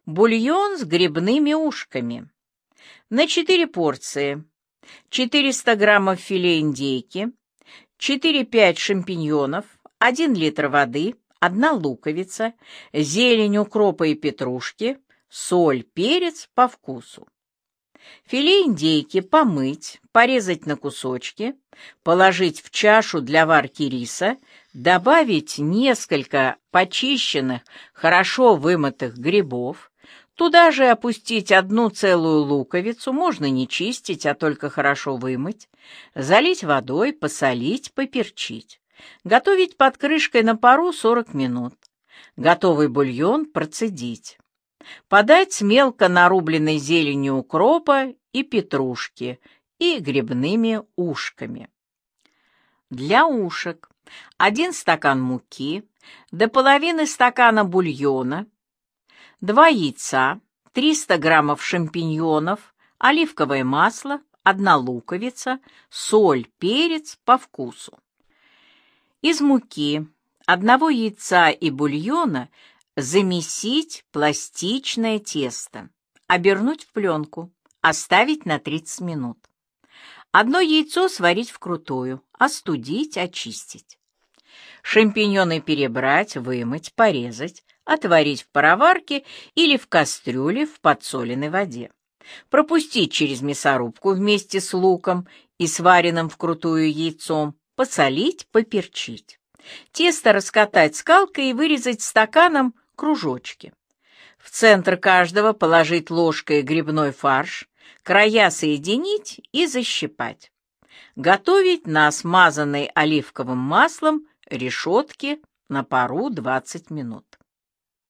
Бульон с грибными ушками. На 4 порции: 400 граммов филе индейки, 4-5 шампиньонов, 1 литр воды, 1 луковица, зелень укропа и петрушки, соль, перец по вкусу. Филе индейки помыть, порезать на кусочки, положить в чашу для варки риса, добавить несколько почищенных, хорошо вымытых грибов, туда же опустить 1 целую луковицу, можно не чистить, а только хорошо вымыть, залить водой, посолить, поперчить. Готовить под крышкой на пару 40 минут. Готовый бульон процедить. Подать с мелко нарубленной зеленью укропа и петрушки и грибными ушками. Для ушек: 1 стакан муки, до половины стакана бульона, 2 яйца, 300 граммов шампиньонов, оливковое масло, 1 луковица, соль, перец по вкусу. Из муки, 1 яйца и бульона замесить пластичное тесто, обернуть в пленку, оставить на 30 минут. 1 яйцо сварить вкрутую, остудить, очистить. Шампиньоны перебрать, вымыть, порезать, отварить в пароварке или в кастрюле в подсоленной воде. Пропустить через мясорубку вместе с луком и сваренным вкрутую яйцом, посолить, поперчить. Тесто раскатать скалкой и вырезать стаканом кружочки. В центр каждого положить ложкой грибной фарш, края соединить и защипать. Готовить на смазанной оливковым маслом решетке на пару 20 минут.